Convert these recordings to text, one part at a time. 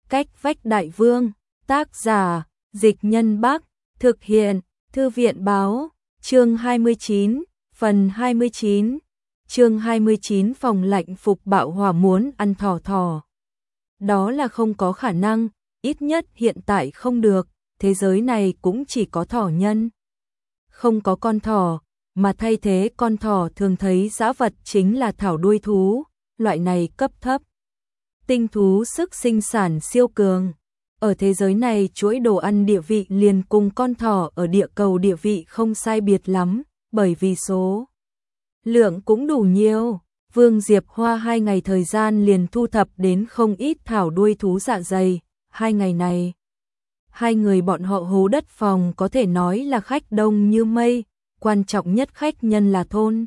Cách vách đại vương, tác giả, Dịch Nhân Bắc, thực hiện, Thư viện báo, chương 29, phần 29, chương 29 phòng lạnh phục bạo hỏa muốn ăn thỏ thỏ. Đó là không có khả năng, ít nhất hiện tại không được, thế giới này cũng chỉ có thỏ nhân. Không có con thỏ, mà thay thế con thỏ thường thấy dã vật chính là thảo đuôi thú, loại này cấp thấp. Tinh thú sức sinh sản siêu cường. Ở thế giới này chuỗi đồ ăn địa vị liền cùng con thỏ ở địa cầu địa vị không sai biệt lắm, bởi vì số lượng cũng đủ nhiều. Vương Diệp hoa 2 ngày thời gian liền thu thập đến không ít thảo đuôi thú dạ dày. 2 ngày này, hai người bọn họ hố đất phòng có thể nói là khách đông như mây, quan trọng nhất khách nhân là thôn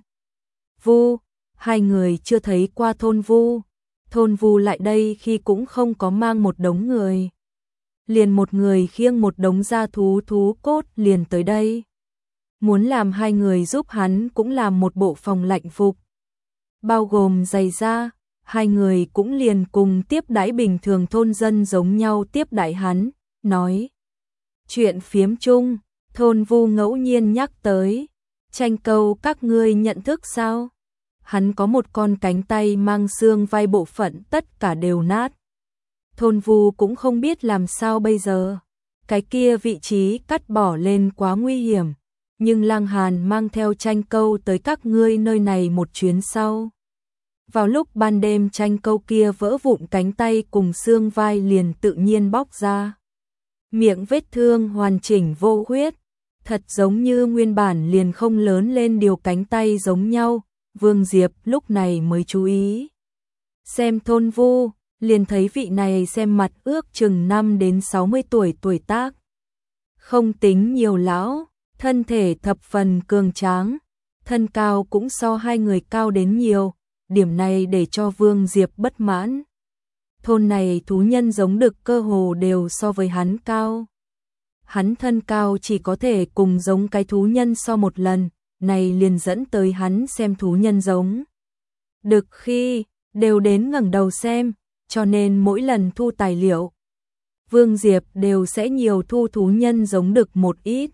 Vu. Hai người chưa thấy qua thôn Vu. Thôn Vu lại đây khi cũng không có mang một đống người. Liền một người khiêng một đống da thú cốt liền tới đây. Muốn làm hai người giúp hắn cũng làm một bộ phòng lạnh phục. Bao gồm giày da, hai người cũng liền cùng tiếp đãi bình thường thôn dân giống nhau tiếp đãi hắn, nói. Chuyện phiếm chung, thôn Vu ngẫu nhiên nhắc tới. Tranh câu các ngươi nhận thức sao? Hắn có một con cánh tay mang xương vai bộ phận tất cả đều nát. Thôn Vu cũng không biết làm sao bây giờ. Cái kia vị trí cắt bỏ lên quá nguy hiểm. Nhưng Lang Hàn mang theo Tranh câu tới các ngươi nơi này một chuyến sau. Vào lúc ban đêm Tranh câu kia vỡ vụn cánh tay cùng xương vai liền tự nhiên bóc ra. Miệng vết thương hoàn chỉnh vô huyết. Thật giống như nguyên bản liền không lớn lên điều cánh tay giống nhau. Vương Diệp lúc này mới chú ý. Xem thôn Vu, liền thấy vị này xem mặt ước chừng 5 đến 60 tuổi tác. Không tính nhiều lão, thân thể thập phần cường tráng, thân cao cũng so hai người cao đến nhiều, điểm này để cho Vương Diệp bất mãn. Thôn này thú nhân giống đực cơ hồ đều so với hắn cao. Hắn thân cao chỉ có thể cùng giống cái thú nhân so một lần. Này liền dẫn tới hắn xem thú nhân giống đực khi đều đến ngẩng đầu xem, cho nên mỗi lần thu tài liệu, Vương Diệp đều sẽ nhiều thu thú nhân giống đực một ít.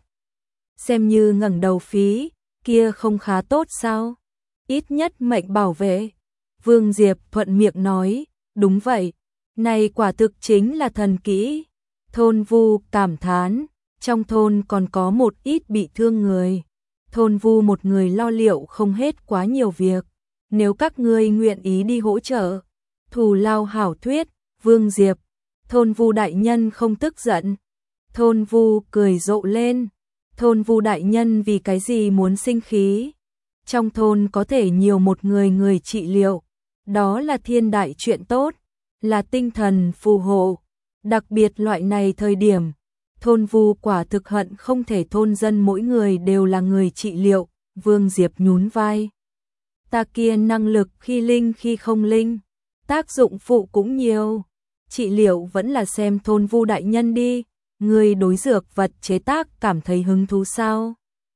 Xem như ngẩng đầu phí, kia không khá tốt sao? Ít nhất mệnh bảo vệ. Vương Diệp thuận miệng nói, đúng vậy, này quả thực chính là thần kỹ. Thôn Vu cảm thán, trong thôn còn có một ít bị thương người. Thôn Vu một người lo liệu không hết quá nhiều việc. Nếu các ngươi nguyện ý đi hỗ trợ, thù lao hảo thuyết, Vương Diệp, thôn Vu đại nhân không tức giận. Thôn Vu cười rộ lên. Thôn Vu đại nhân vì cái gì muốn sinh khí? Trong thôn có thể nhiều một người trị liệu. Đó là thiên đại chuyện tốt, là tinh thần phù hộ. Đặc biệt loại này thời điểm. Thôn Vu quả thực hận không thể thôn dân mỗi người đều là người trị liệu. Vương Diệp nhún vai. Ta kia năng lực khi linh khi không linh, tác dụng phụ cũng nhiều. Trị liệu vẫn là xem thôn Vu đại nhân đi. Người đối dược vật chế tác cảm thấy hứng thú sao?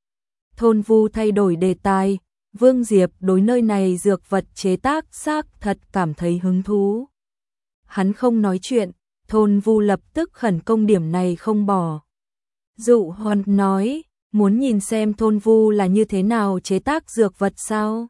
Thôn Vu thay đổi đề tài. Vương Diệp đối nơi này dược vật chế tác xác thật cảm thấy hứng thú. Hắn không nói chuyện. Thôn Vu lập tức khẩn công điểm này không bỏ. Dụ Hoan nói, muốn nhìn xem thôn Vu là như thế nào chế tác dược vật sao?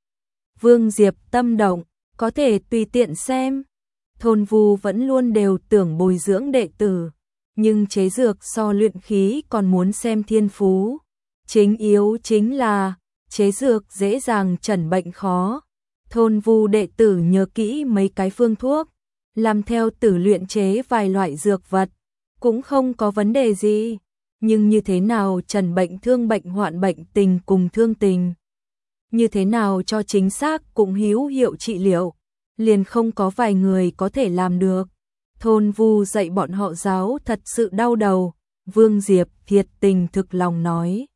Vương Diệp tâm động, có thể tùy tiện xem. Thôn Vu vẫn luôn đều tưởng bồi dưỡng đệ tử, nhưng chế dược so luyện khí còn muốn xem thiên phú. Chính yếu chính là, chế dược dễ dàng chẩn bệnh khó. Thôn Vu đệ tử nhớ kỹ mấy cái phương thuốc. Làm theo tử luyện chế vài loại dược vật, cũng không có vấn đề gì. Nhưng như thế nào trần bệnh thương bệnh hoạn bệnh tình cùng thương tình? Như thế nào cho chính xác cũng hữu hiệu trị liệu? Liền không có vài người có thể làm được. Thôn Vu dạy bọn họ giáo thật sự đau đầu. Vương Diệp thiệt tình thực lòng nói.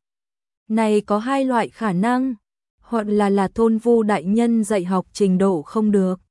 Này có hai loại khả năng. Hoặc là thôn Vu đại nhân dạy học trình độ không được.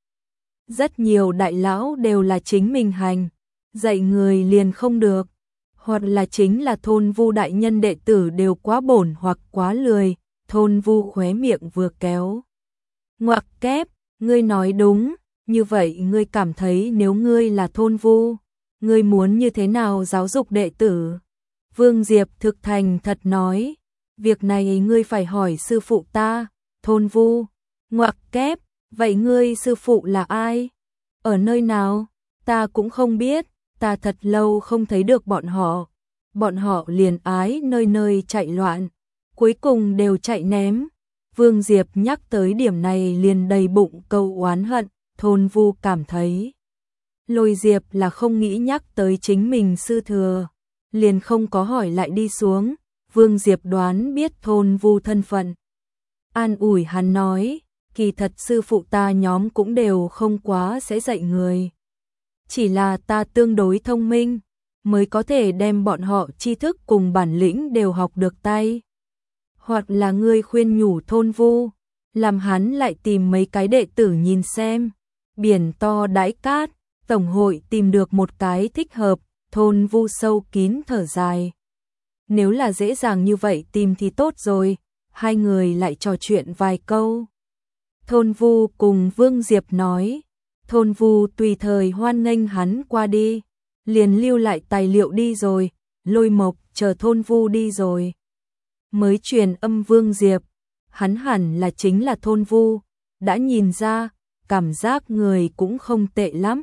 Rất nhiều đại lão đều là chính mình hành, dạy người liền không được, hoặc là chính là thôn Vu đại nhân đệ tử đều quá bổn hoặc quá lười. Thôn Vu khóe miệng vừa kéo ngoặc kép, ngươi nói đúng, như vậy ngươi cảm thấy nếu ngươi là thôn Vu, ngươi muốn như thế nào giáo dục đệ tử? Vương Diệp thực thành thật nói, việc này ngươi phải hỏi sư phụ ta, Thôn Vu. Ngoặc kép, vậy ngươi sư phụ là ai? Ở nơi nào? Ta cũng không biết, ta thật lâu không thấy được bọn họ. Bọn họ liền ái nơi nơi chạy loạn, cuối cùng đều chạy ném. Vương Diệp nhắc tới điểm này liền đầy bụng câu oán hận, Thôn Vu cảm thấy Lôi Diệp là không nghĩ nhắc tới chính mình sư thừa, liền không có hỏi lại đi xuống. Vương Diệp đoán biết Thôn Vu thân phận, an ủi hắn nói, kỳ thật sư phụ ta nhóm cũng đều không quá sẽ dạy người. Chỉ là ta tương đối thông minh, mới có thể đem bọn họ tri thức cùng bản lĩnh đều học được tay. Hoặc là ngươi khuyên nhủ Thôn Vu, làm hắn lại tìm mấy cái đệ tử nhìn xem. Biển to đãi cát, tổng hội tìm được một cái thích hợp. Thôn Vu sâu kín thở dài. Nếu là dễ dàng như vậy tìm thì tốt rồi. Hai người lại trò chuyện vài câu. Thôn Vu cùng Vương Diệp nói, Thôn Vu tùy thời hoan nghênh hắn qua đi, liền lưu lại tài liệu đi rồi. Lôi Mộc chờ Thôn Vu đi rồi mới truyền âm Vương Diệp, hắn hẳn là chính là Thôn Vu, đã nhìn ra, cảm giác người cũng không tệ lắm,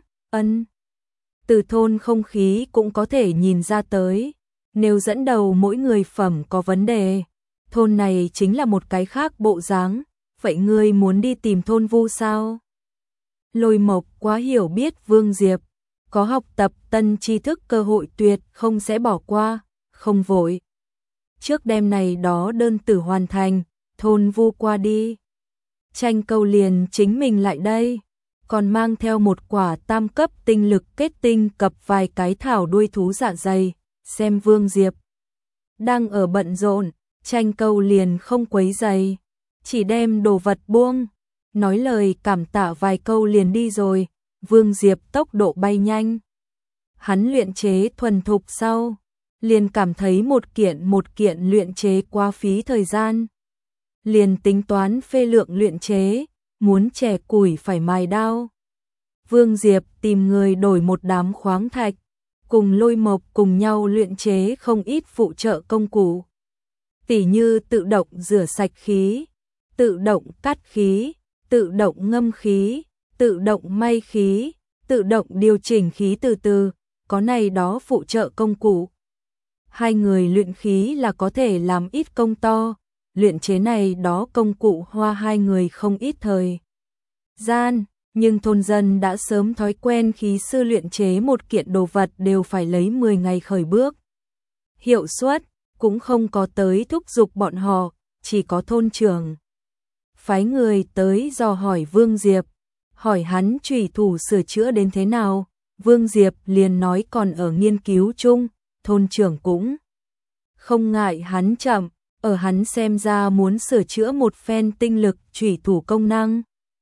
từ thôn không khí cũng có thể nhìn ra tới, nếu dẫn đầu mỗi người phẩm có vấn đề, thôn này chính là một cái khác bộ dáng, vậy ngươi muốn đi tìm Thôn Vu sao? Lôi Mộc quá hiểu biết Vương Diệp, có học tập tân tri thức cơ hội tuyệt không sẽ bỏ qua, không vội. Trước đêm này đó đơn tử hoàn thành, Thôn Vu qua đi. Tranh câu liền chính mình lại đây, còn mang theo một quả tam cấp tinh lực kết tinh cập vài cái thảo đuôi thú dạ dày, xem Vương Diệp đang ở bận rộn, tranh câu liền không quấy rầy, chỉ đem đồ vật buông, nói lời cảm tạ vài câu liền đi rồi. Vương Diệp tốc độ bay nhanh, hắn luyện chế thuần thục sau, liền cảm thấy một kiện luyện chế quá phí thời gian, liền tính toán phê lượng luyện chế, muốn chẻ củi phải mài đao. Vương Diệp tìm người đổi một đám khoáng thạch, cùng Lôi Mộc cùng nhau luyện chế không ít phụ trợ công cụ, tỉ như tự động rửa sạch khí, tự động cắt khí, tự động ngâm khí, tự động may khí, tự động điều chỉnh khí từ từ, có này đó phụ trợ công cụ. Hai người luyện khí là có thể làm ít công to, luyện chế này đó công cụ hoa hai người không ít thời gian, nhưng thôn dân đã sớm thói quen khí sư luyện chế một kiện đồ vật đều phải lấy 10 ngày khởi bước. Hiệu suất cũng không có tới thúc giục bọn họ, chỉ có thôn trưởng phái người tới dò hỏi Vương Diệp, hỏi hắn chủy thủ sửa chữa đến thế nào. Vương Diệp liền nói còn ở nghiên cứu chung, thôn trưởng cũng không ngại hắn chậm, ở hắn xem ra muốn sửa chữa một phen tinh lực chủy thủ công năng,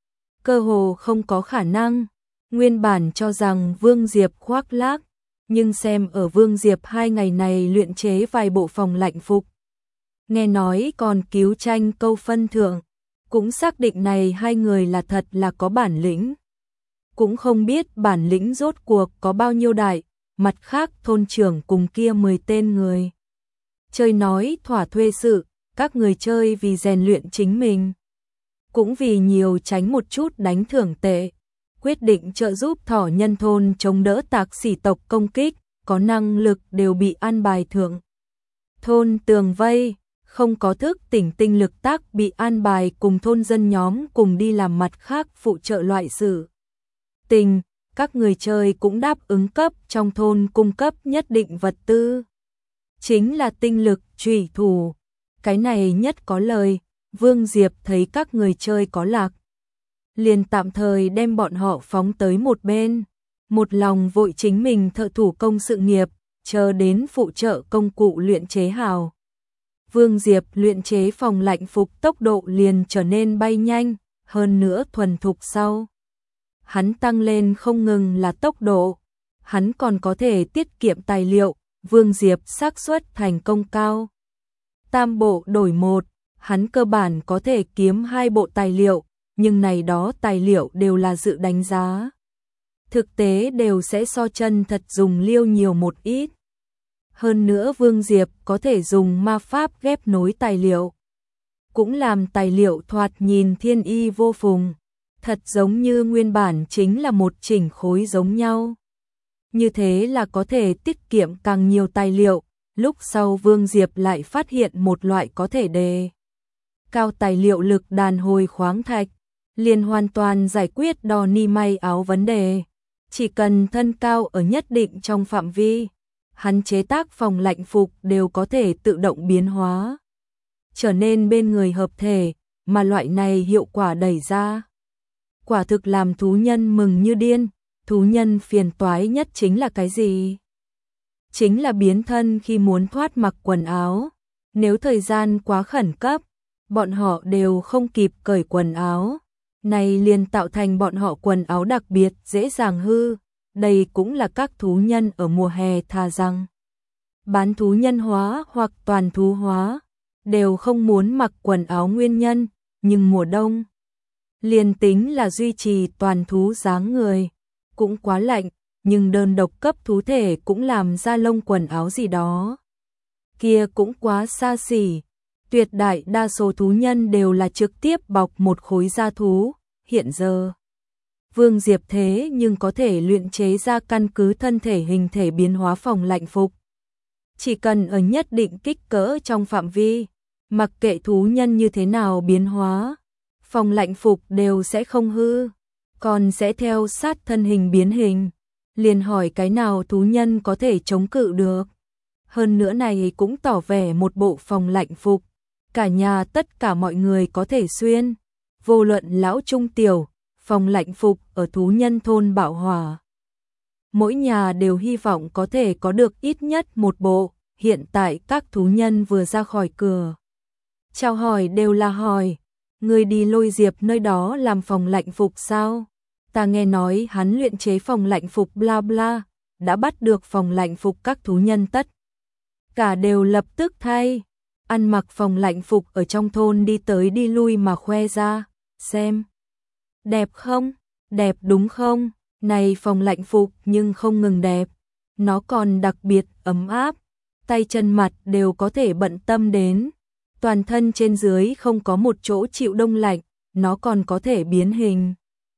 cơ hồ không có khả năng. Nguyên bản cho rằng Vương Diệp khoác lác, nhưng xem ở Vương Diệp 2 ngày này luyện chế vài bộ phòng lạnh phục, nghe nói còn cứu tranh câu phân thượng, cũng xác định này hai người là thật là có bản lĩnh. Cũng không biết bản lĩnh rốt cuộc có bao nhiêu đại, mặt khác thôn trưởng cùng kia 10 tên người chơi nói thỏa thuê sự, các người chơi vì rèn luyện chính mình, cũng vì nhiều tránh một chút đánh thưởng tệ, quyết định trợ giúp thỏ nhân thôn chống đỡ tạc sỉ tộc công kích, có năng lực đều bị an bài thưởng. Thôn tường vây, không có thức tỉnh tinh lực tác bị an bài cùng thôn dân nhóm cùng đi làm mặt khác phụ trợ loại sự tình, các người chơi cũng đáp ứng cấp trong thôn cung cấp nhất định vật tư. Chính là tinh lực chủy thủ, cái này nhất có lời. Vương Diệp thấy các người chơi có lạc, liền tạm thời đem bọn họ phóng tới một bên, một lòng vội chính mình thợ thủ công sự nghiệp, chờ đến phụ trợ công cụ luyện chế hào. Vương Diệp luyện chế phòng lạnh phục tốc độ liền trở nên bay nhanh, hơn nữa thuần thục sau. Hắn tăng lên không ngừng là tốc độ, hắn còn có thể tiết kiệm tài liệu, Vương Diệp xác suất thành công cao. Tam bộ đổi một, hắn cơ bản có thể kiếm 2 bộ tài liệu, nhưng này đó tài liệu đều là dự đánh giá thực tế đều sẽ so chân thật dùng liêu nhiều một ít. Hơn nữa Vương Diệp có thể dùng ma pháp ghép nối tài liệu, cũng làm tài liệu thoạt nhìn thiên y vô phùng, thật giống như nguyên bản chính là một chỉnh khối giống nhau. Như thế là có thể tiết kiệm càng nhiều tài liệu. Lúc sau Vương Diệp lại phát hiện một loại có thể đề cao tài liệu lực đàn hồi khoáng thạch, liền hoàn toàn giải quyết đo ni may áo vấn đề. Chỉ cần thân cao ở nhất định trong phạm vi, hắn chế tác phòng lạnh phục đều có thể tự động biến hóa, trở nên bên người hợp thể, mà loại này hiệu quả đẩy ra. Quả thực làm thú nhân mừng như điên. Thú nhân phiền toái nhất chính là cái gì? Chính là biến thân khi muốn thoát mặc quần áo. Nếu thời gian quá khẩn cấp, bọn họ đều không kịp cởi quần áo. Này liền tạo thành bọn họ quần áo đặc biệt dễ dàng hư. Đây cũng là các thú nhân ở mùa hè thà rằng bán thú nhân hóa hoặc toàn thú hóa, đều không muốn mặc quần áo nguyên nhân. Nhưng mùa đông, liền tính là duy trì toàn thú dáng người, cũng quá lạnh, nhưng đơn độc cấp thú thể cũng làm ra lông quần áo gì đó. Kia cũng quá xa xỉ. Tuyệt đại đa số thú nhân đều là trực tiếp bọc một khối da thú. Hiện giờ, Vương Diệp thế nhưng có thể luyện chế ra căn cứ thân thể hình thể biến hóa phòng lạnh phục. Chỉ cần ở nhất định kích cỡ trong phạm vi, mặc kệ thú nhân như thế nào biến hóa, phòng lạnh phục đều sẽ không hư, còn sẽ theo sát thân hình biến hình. Liền hỏi cái nào thú nhân có thể chống cự được. Hơn nữa này cũng tỏ vẻ một bộ phòng lạnh phục, cả nhà tất cả mọi người có thể xuyên, vô luận lão trung tiểu. Phòng lạnh phục ở thú nhân thôn Bạo Hỏa, mỗi nhà đều hy vọng có thể có được ít nhất một bộ. Hiện tại các thú nhân vừa ra khỏi cửa, chào hỏi đều là hỏi: người đi Lôi Diệp nơi đó làm phòng lạnh phục sao? Ta nghe nói hắn luyện chế phòng lạnh phục bla bla, đã bắt được phòng lạnh phục. Các thú nhân tất cả đều lập tức thay, ăn mặc phòng lạnh phục ở trong thôn đi tới đi lui mà khoe ra, xem đẹp không? Đẹp đúng không? Này phòng lạnh phục nhưng không ngừng đẹp, nó còn đặc biệt ấm áp, tay chân mặt đều có thể bận tâm đến, toàn thân trên dưới không có một chỗ chịu đông lạnh, nó còn có thể biến hình.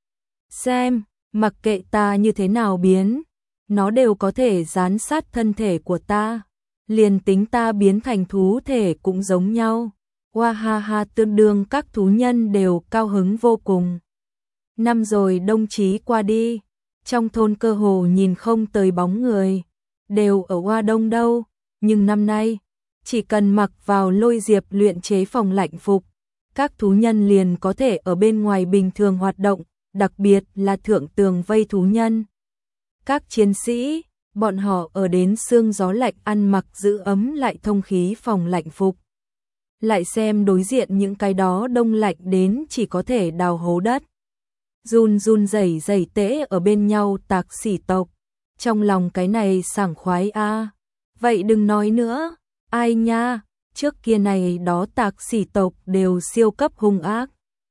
Xem, mặc kệ ta như thế nào biến, nó đều có thể dán sát thân thể của ta, liền tính ta biến thành thú thể cũng giống nhau. Hoa ha ha, tương đương các thú nhân đều cao hứng vô cùng. Năm rồi đông chí qua đi, trong thôn cơ hồ nhìn không tới bóng người, đều ở Hoa Đông đâu, nhưng năm nay, chỉ cần mặc vào Lôi Diệp luyện chế phòng lạnh phục, các thú nhân liền có thể ở bên ngoài bình thường hoạt động, đặc biệt là thượng tường vây thú nhân. Các chiến sĩ, bọn họ ở đến sương gió lạnh ăn mặc giữ ấm lại thông khí phòng lạnh phục. Lại xem đối diện những cái đó đông lạnh đến chỉ có thể đào hố đất, run run rẩy rẩy tễ ở bên nhau tạc xỉ tộc. Trong lòng cái này sảng khoái a. Vậy đừng nói nữa, ai nha, trước kia này đó tạc xỉ tộc đều siêu cấp hung ác.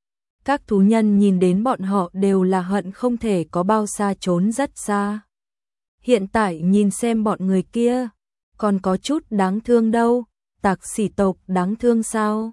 Các thú nhân nhìn đến bọn họ đều là hận không thể có bao xa trốn rất xa. Hiện tại nhìn xem bọn người kia, còn có chút đáng thương đâu, tạc xỉ tộc đáng thương sao?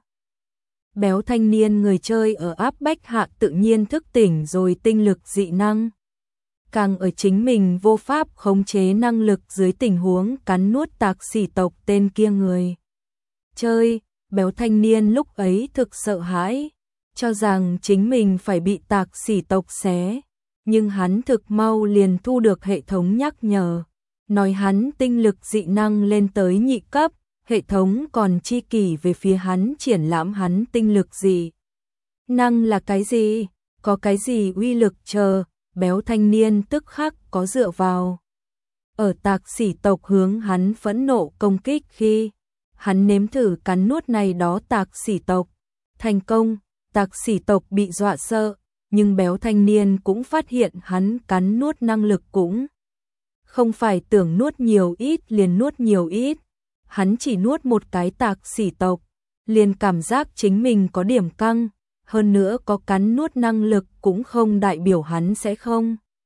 Béo thanh niên người chơi ở áp bách hạ tự nhiên thức tỉnh rồi tinh lực dị năng. Càng ở chính mình vô pháp khống chế năng lực dưới tình huống cắn nuốt tạc xỉ tộc tên kia người chơi, béo thanh niên lúc ấy thực sợ hãi, cho rằng chính mình phải bị tạc xỉ tộc xé. Nhưng hắn thực mau liền thu được hệ thống nhắc nhở, nói hắn tinh lực dị năng lên tới nhị cấp, hệ thống còn chi kỷ về phía hắn triển lãm hắn tinh lực dị năng là cái gì, có cái gì uy lực chờ. Béo thanh niên tức khắc có dựa vào. Ở tạc xỉ tộc hướng hắn phẫn nộ công kích khi hắn nếm thử cắn nuốt này đó tạc xỉ tộc. Thành công, tạc xỉ tộc bị dọa sợ, nhưng béo thanh niên cũng phát hiện hắn cắn nuốt năng lực cũng không phải tưởng nuốt nhiều ít liền nuốt nhiều ít. Hắn chỉ nuốt một cái tạc xỉ tộc, liền cảm giác chính mình có điểm căng. Hơn nữa có cắn nuốt năng lực cũng không đại biểu hắn sẽ không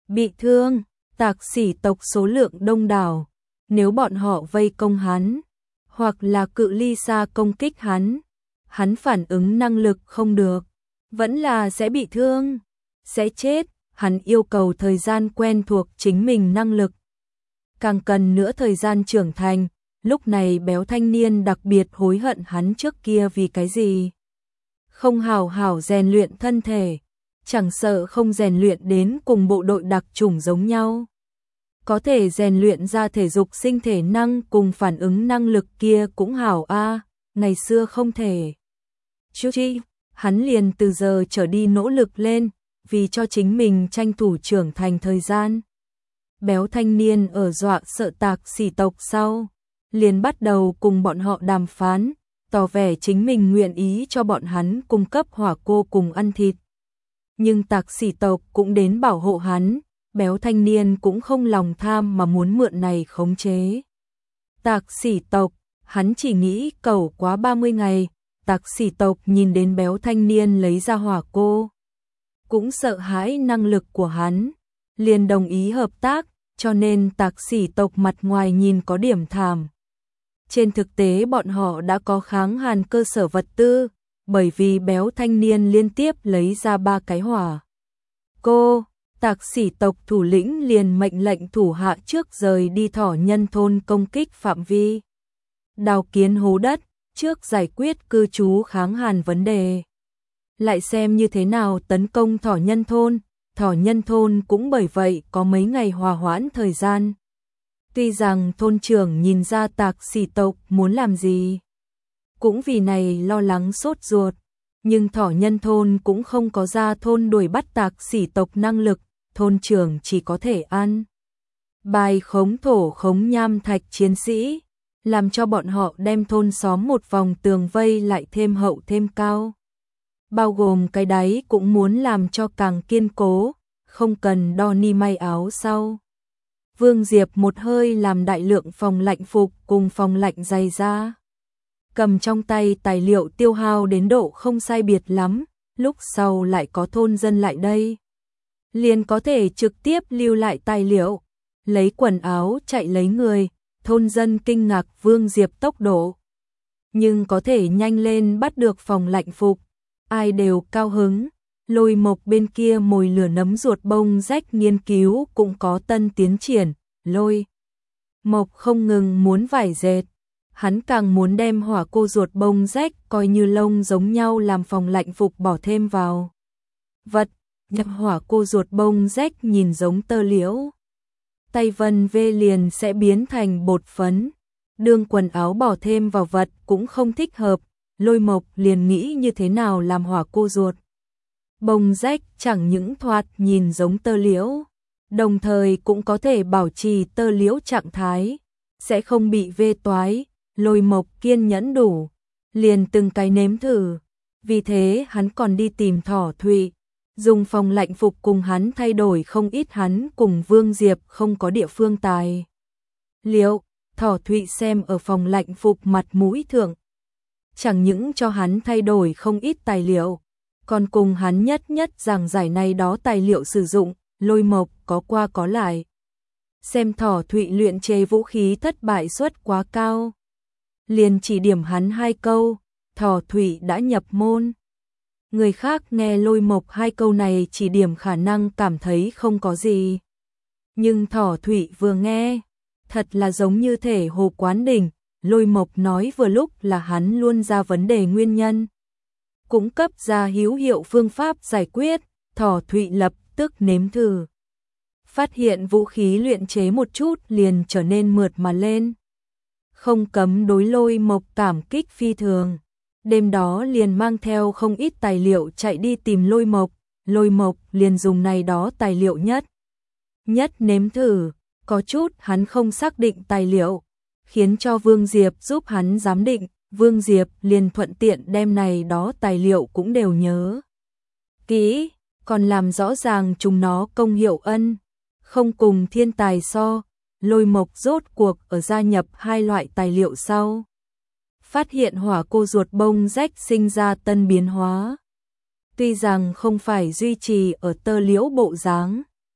bị thương, Tạc Sỉ tộc số lượng đông đảo, nếu bọn họ vây công hắn, hoặc là cự ly xa công kích hắn phản ứng năng lực không được, vẫn là sẽ bị thương, sẽ chết, hắn yêu cầu thời gian quen thuộc chính mình năng lực. Càng cần nữa thời gian trưởng thành, lúc này béo thanh niên đặc biệt hối hận hắn trước kia vì cái gì. Không hảo hảo rèn luyện thân thể, chẳng sợ không rèn luyện đến cùng bộ đội đặc chủng giống nhau. Có thể rèn luyện ra thể dục sinh thể năng cùng phản ứng năng lực kia cũng hảo a, ngày xưa không thể. Chú chi, hắn liền từ giờ trở đi nỗ lực lên, vì cho chính mình tranh thủ trưởng thành thời gian. Béo thanh niên ở dọa sợ Tạc Sỉ tộc sau, liền bắt đầu cùng bọn họ đàm phán, tỏ vẻ chính mình nguyện ý cho bọn hắn cung cấp hỏa cô cùng ăn thịt. Nhưng Tạc Sỉ tộc cũng đến bảo hộ hắn, béo thanh niên cũng không lòng tham mà muốn mượn này khống chế. Tạc Sỉ tộc, hắn chỉ nghĩ cầu quá 30 ngày, Tạc Sỉ tộc nhìn đến béo thanh niên lấy ra hỏa cô, cũng sợ hãi năng lực của hắn, liền đồng ý hợp tác, cho nên Tạc Sỉ tộc mặt ngoài nhìn có điểm thảm. Trên thực tế bọn họ đã có kháng hàn cơ sở vật tư, bởi vì béo thanh niên liên tiếp lấy ra 3 cái hỏa cô, Tạc Sỉ tộc thủ lĩnh liền mệnh lệnh thủ hạ trước rời đi thỏ nhân thôn công kích phạm vi. Đào kiến hố đất, trước giải quyết cư trú kháng hàn vấn đề. Lại xem như thế nào tấn công thỏ nhân thôn cũng bởi vậy có mấy ngày hòa hoãn thời gian. Tuy rằng thôn trưởng nhìn ra Tạc Sỉ tộc muốn làm gì, cũng vì này lo lắng sốt ruột, nhưng thỏ nhân thôn cũng không có ra thôn đuổi bắt Tạc Sỉ tộc năng lực, thôn trưởng chỉ có thể ăn bài khống thổ khống nham thạch chiến sĩ, làm cho bọn họ đem thôn xóm một vòng tường vây lại thêm hậu thêm cao. Bao gồm cái đáy cũng muốn làm cho càng kiên cố, không cần đo ni may áo sau. Vương Diệp một hơi làm đại lượng phòng lạnh phục cùng phòng lạnh dày ra. Cầm trong tay tài liệu tiêu hao đến độ không sai biệt lắm, lúc sau lại có thôn dân lại đây. Liền có thể trực tiếp lưu lại tài liệu, lấy quần áo chạy lấy người, thôn dân kinh ngạc Vương Diệp tốc độ. Nhưng có thể nhanh lên bắt được phòng lạnh phục, ai đều cao hứng. Lôi Mộc bên kia mồi lửa nấm ruột bông rách nghiên cứu cũng có tân tiến triển, Lôi Mộc không ngừng muốn vải dệt, hắn càng muốn đem hỏa cô ruột bông rách coi như lông giống nhau làm phòng lạnh phục bỏ thêm vào. Vật, nhập hỏa cô ruột bông rách nhìn giống tơ liễu. Tay vân vê liền sẽ biến thành bột phấn, đương quần áo bỏ thêm vào vật cũng không thích hợp, Lôi Mộc liền nghĩ như thế nào làm hỏa cô ruột bông rách chẳng những thoạt nhìn giống tơ liễu, đồng thời cũng có thể bảo trì tơ liễu trạng thái, sẽ không bị vê toái. Lôi Mộc kiên nhẫn đủ, liền từng cái nếm thử, vì thế hắn còn đi tìm Thỏ Thụy, dùng phòng lạnh phục cùng hắn thay đổi không ít hắn cùng Vương Diệp không có địa phương tài liệu. Thỏ Thụy xem ở phòng lạnh phục mặt mũi thượng, chẳng những cho hắn thay đổi không ít tài liệu, còn cùng hắn nhất giảng giải này đó tài liệu sử dụng. Lôi Mộc có qua có lại, xem Thỏ Thụy luyện chế vũ khí thất bại suất quá cao, liền chỉ điểm hắn 2 câu, Thỏ Thụy đã nhập môn. Người khác nghe Lôi Mộc 2 câu này chỉ điểm khả năng cảm thấy không có gì, nhưng Thỏ Thụy vừa nghe, thật là giống như thể hồ quán đỉnh. Lôi Mộc nói vừa lúc là hắn luôn ra vấn đề nguyên nhân, cũng cấp ra hữu hiệu phương pháp giải quyết. Thỏ Thụy lập tức nếm thử, phát hiện vũ khí luyện chế một chút liền trở nên mượt mà lên, không cấm đối Lôi Mộc cảm kích phi thường. Đêm đó liền mang theo không ít tài liệu chạy đi tìm Lôi Mộc, Lôi Mộc liền dùng này đó tài liệu nhất nếm thử, có chút hắn không xác định tài liệu, khiến cho Vương Diệp giúp hắn giám định, Vương Diệp liền thuận tiện đem này đó tài liệu cũng đều nhớ kỹ, còn làm rõ ràng chúng nó công hiệu không cùng thiên tài so. Lôi Mộc rốt cuộc ở gia nhập 2 loại tài liệu sau, phát hiện hỏa cô ruột bông rách sinh ra tân biến hóa. Tuy rằng không phải duy trì ở tơ liễu bộ dáng,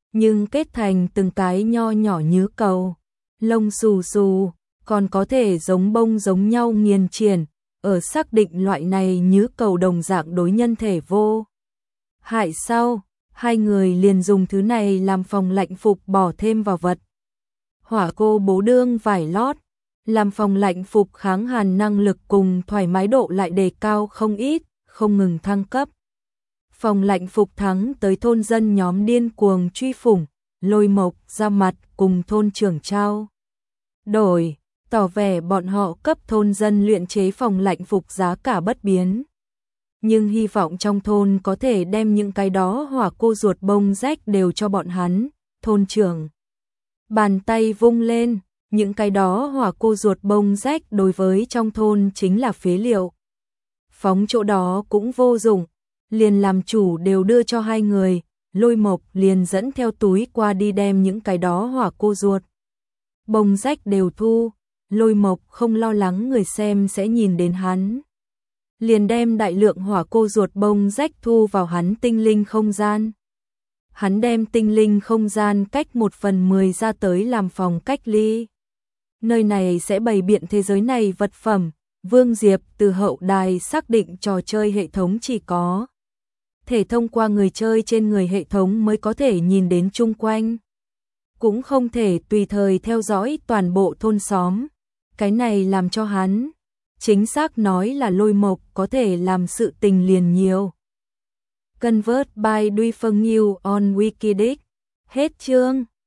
nhưng kết thành từng cái nho nhỏ như cầu, lông xù xù, còn có thể giống bông giống nhau nghiền triển, ở xác định loại này như cầu đồng dạng đối nhân thể vô hại sau, hai người liền dùng thứ này làm phòng lạnh phục bỏ thêm vào vật. Hỏa cô bố đương vải lót, làm phòng lạnh phục kháng hàn năng lực cùng thoải mái độ lại đề cao không ít, không ngừng thăng cấp. Phòng lạnh phục thắng tới thôn dân nhóm điên cuồng truy phủng, Lôi Mộc ra mặt cùng thôn trưởng trao đổi, tỏ vẻ bọn họ cấp thôn dân luyện chế phòng lạnh phục giá cả bất biến. Nhưng hy vọng trong thôn có thể đem những cái đó hỏa cô ruột bông rách đều cho bọn hắn, thôn trưởng. Bàn tay vung lên, những cái đó hỏa cô ruột bông rách đối với trong thôn chính là phế liệu. Phóng chỗ đó cũng vô dụng, liền làm chủ đều đưa cho hai người, Lôi Mộc liền dẫn theo túi qua đi đem những cái đó hỏa cô ruột bông rách đều thu, Lôi Mộc không lo lắng người xem sẽ nhìn đến hắn. Liền đem đại lượng hỏa cô ruột bông rách thu vào hắn tinh linh không gian. Hắn đem tinh linh không gian cách 1/10 ra tới làm phòng cách ly. Nơi này sẽ bày biện thế giới này vật phẩm, Vương Diệp từ hậu đài xác định trò chơi hệ thống chỉ có thể thông qua người chơi trên người hệ thống mới có thể nhìn đến chung quanh. Cũng không thể tùy thời theo dõi toàn bộ thôn xóm. Cái này làm cho hắn, chính xác nói là Lôi Mộc có thể làm sự tình liền nhiều. Convert by Duy Phân New on Wikidic. Hết chương.